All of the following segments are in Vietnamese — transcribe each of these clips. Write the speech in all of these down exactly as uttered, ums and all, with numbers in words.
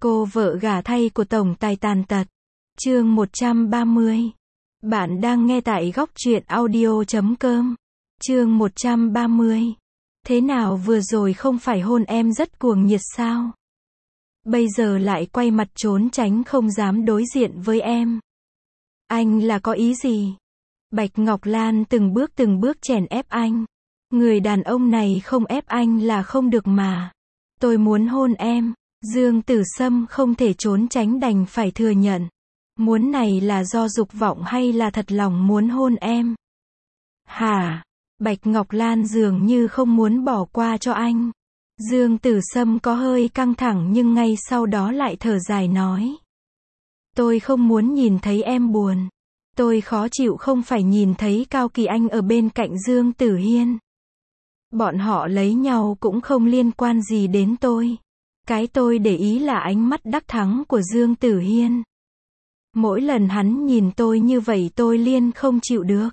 Cô vợ gả thay của tổng tài tàn tật. Chương một trăm ba mươi. Bạn đang nghe tại góc truyện audio chấm com. Chương một trăm ba mươi. Thế nào vừa rồi không phải hôn em rất cuồng nhiệt sao? Bây giờ lại quay mặt trốn tránh không dám đối diện với em. Anh là có ý gì? Bạch Ngọc Lan từng bước từng bước chèn ép anh. Người đàn ông này không ép anh là không được mà. Tôi muốn hôn em. Dương Tử Sâm không thể trốn tránh đành phải thừa nhận. Muốn này là do dục vọng hay là thật lòng muốn hôn em? Hả? Bạch Ngọc Lan dường như không muốn bỏ qua cho anh. Dương Tử Sâm có hơi căng thẳng nhưng ngay sau đó lại thở dài nói. Tôi không muốn nhìn thấy em buồn. Tôi khó chịu không phải nhìn thấy Cao Kỳ Anh ở bên cạnh Dương Tử Hiên. Bọn họ lấy nhau cũng không liên quan gì đến tôi. Cái tôi để ý là ánh mắt đắc thắng của Dương Tử Hiên. Mỗi lần hắn nhìn tôi như vậy tôi liên không chịu được.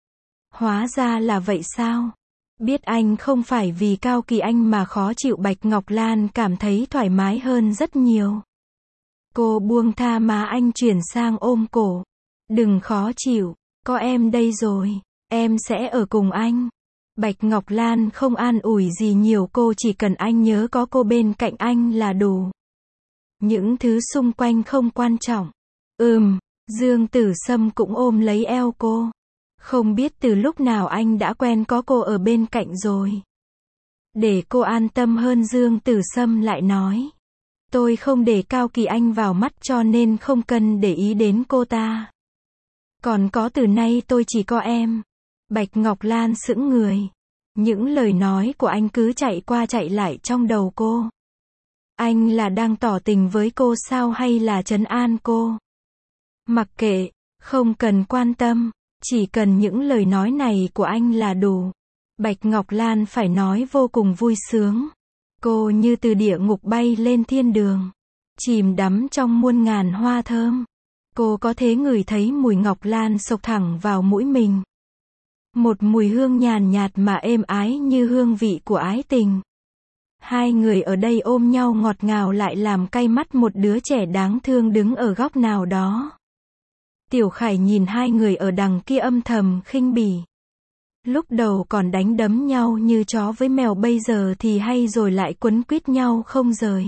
Hóa ra là vậy sao? Biết anh không phải vì Cao Kỳ Anh mà khó chịu, Bạch Ngọc Lan cảm thấy thoải mái hơn rất nhiều. Cô buông tha má anh chuyển sang ôm cổ. Đừng khó chịu, có em đây rồi, em sẽ ở cùng anh. Bạch Ngọc Lan không an ủi gì nhiều, cô chỉ cần anh nhớ có cô bên cạnh anh là đủ. Những thứ xung quanh không quan trọng. Ừm, Dương Tử Sâm cũng ôm lấy eo cô. Không biết từ lúc nào anh đã quen có cô ở bên cạnh rồi. Để cô an tâm hơn, Dương Tử Sâm lại nói. Tôi không để Cao Kỳ Anh vào mắt cho nên không cần để ý đến cô ta. Còn có từ nay tôi chỉ có em. Bạch Ngọc Lan sững người. Những lời nói của anh cứ chạy qua chạy lại trong đầu cô. Anh là đang tỏ tình với cô sao hay là trấn an cô? Mặc kệ, không cần quan tâm, chỉ cần những lời nói này của anh là đủ. Bạch Ngọc Lan phải nói vô cùng vui sướng. Cô như từ địa ngục bay lên thiên đường, chìm đắm trong muôn ngàn hoa thơm. Cô có thể ngửi thấy mùi ngọc lan xộc thẳng vào mũi mình. Một mùi hương nhàn nhạt mà êm ái như hương vị của ái tình. Hai người ở đây ôm nhau ngọt ngào lại làm cay mắt một đứa trẻ đáng thương đứng ở góc nào đó. Tiểu Khải nhìn hai người ở đằng kia âm thầm khinh bỉ. Lúc đầu còn đánh đấm nhau như chó với mèo, bây giờ thì hay rồi lại quấn quýt nhau không rời.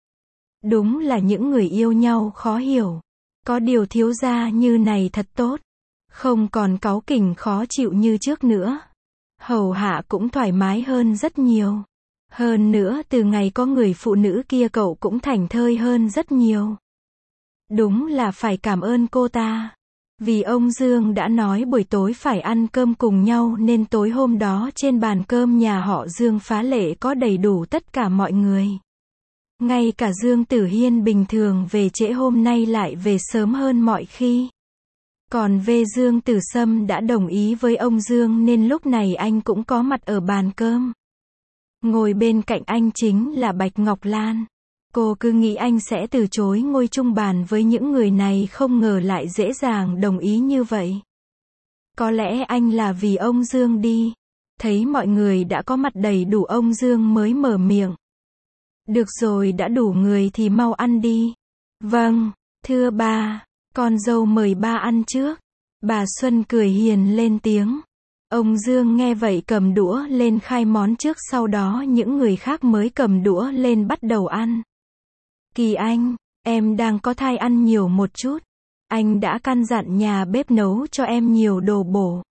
Đúng là những người yêu nhau khó hiểu. Có điều thiếu gia như này thật tốt. Không còn cáu kỉnh khó chịu như trước nữa. Hầu hạ cũng thoải mái hơn rất nhiều. Hơn nữa từ ngày có người phụ nữ kia cậu cũng thảnh thơi hơn rất nhiều. Đúng là phải cảm ơn cô ta. Vì ông Dương đã nói buổi tối phải ăn cơm cùng nhau nên tối hôm đó trên bàn cơm nhà họ Dương phá lệ có đầy đủ tất cả mọi người. Ngay cả Dương Tử Hiên bình thường về trễ hôm nay lại về sớm hơn mọi khi. Còn về Dương Tử Sâm đã đồng ý với ông Dương nên lúc này anh cũng có mặt ở bàn cơm. Ngồi bên cạnh anh chính là Bạch Ngọc Lan. Cô cứ nghĩ anh sẽ từ chối ngồi chung bàn với những người này, không ngờ lại dễ dàng đồng ý như vậy. Có lẽ anh là vì ông Dương đi. Thấy mọi người đã có mặt đầy đủ ông Dương mới mở miệng. Được rồi, đã đủ người thì mau ăn đi. Vâng, thưa ba, con dâu mời ba ăn trước. Bà Xuân cười hiền lên tiếng. Ông Dương nghe vậy cầm đũa lên khai món trước, sau đó những người khác mới cầm đũa lên bắt đầu ăn. Kỳ Anh, em đang có thai, ăn nhiều một chút. Anh đã căn dặn nhà bếp nấu cho em nhiều đồ bổ.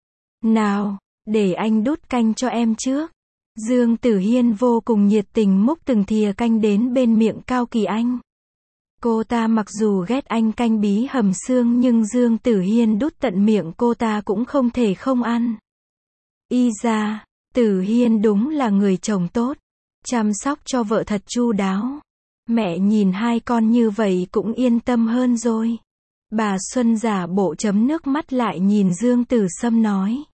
Nào, để anh đút canh cho em trước. Dương Tử Hiên vô cùng nhiệt tình múc từng thìa canh đến bên miệng Cao Kỳ Anh. Cô ta mặc dù ghét anh canh bí hầm xương nhưng Dương Tử Hiên đút tận miệng cô ta cũng không thể không ăn. Y ra, Tử Hiên đúng là người chồng tốt. Chăm sóc cho vợ thật chu đáo. Mẹ nhìn hai con như vậy cũng yên tâm hơn rồi. Bà Xuân giả bộ chấm nước mắt lại nhìn Dương Tử Sâm nói.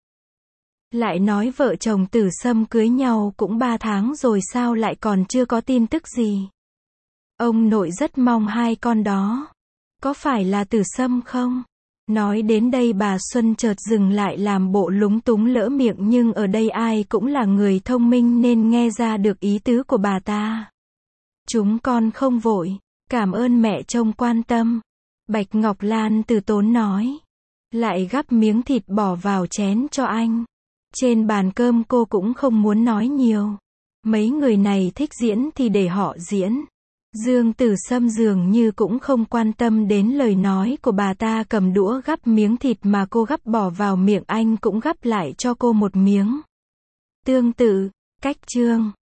Lại nói vợ chồng Tử Sâm cưới nhau cũng ba tháng rồi sao lại còn chưa có tin tức gì. Ông nội rất mong hai con đó. Có phải là Tử Sâm không? Nói đến đây bà Xuân chợt dừng lại làm bộ lúng túng lỡ miệng, nhưng ở đây ai cũng là người thông minh nên nghe ra được ý tứ của bà ta. Chúng con không vội. Cảm ơn mẹ trông quan tâm. Bạch Ngọc Lan từ tốn nói. Lại gắp miếng thịt bỏ vào chén cho anh. Trên bàn cơm cô cũng không muốn nói nhiều. Mấy người này thích diễn thì để họ diễn. Dương Tử Sâm dường như cũng không quan tâm đến lời nói của bà ta, cầm đũa gắp miếng thịt mà cô gắp bỏ vào miệng anh cũng gắp lại cho cô một miếng. Tương tự, cách Trương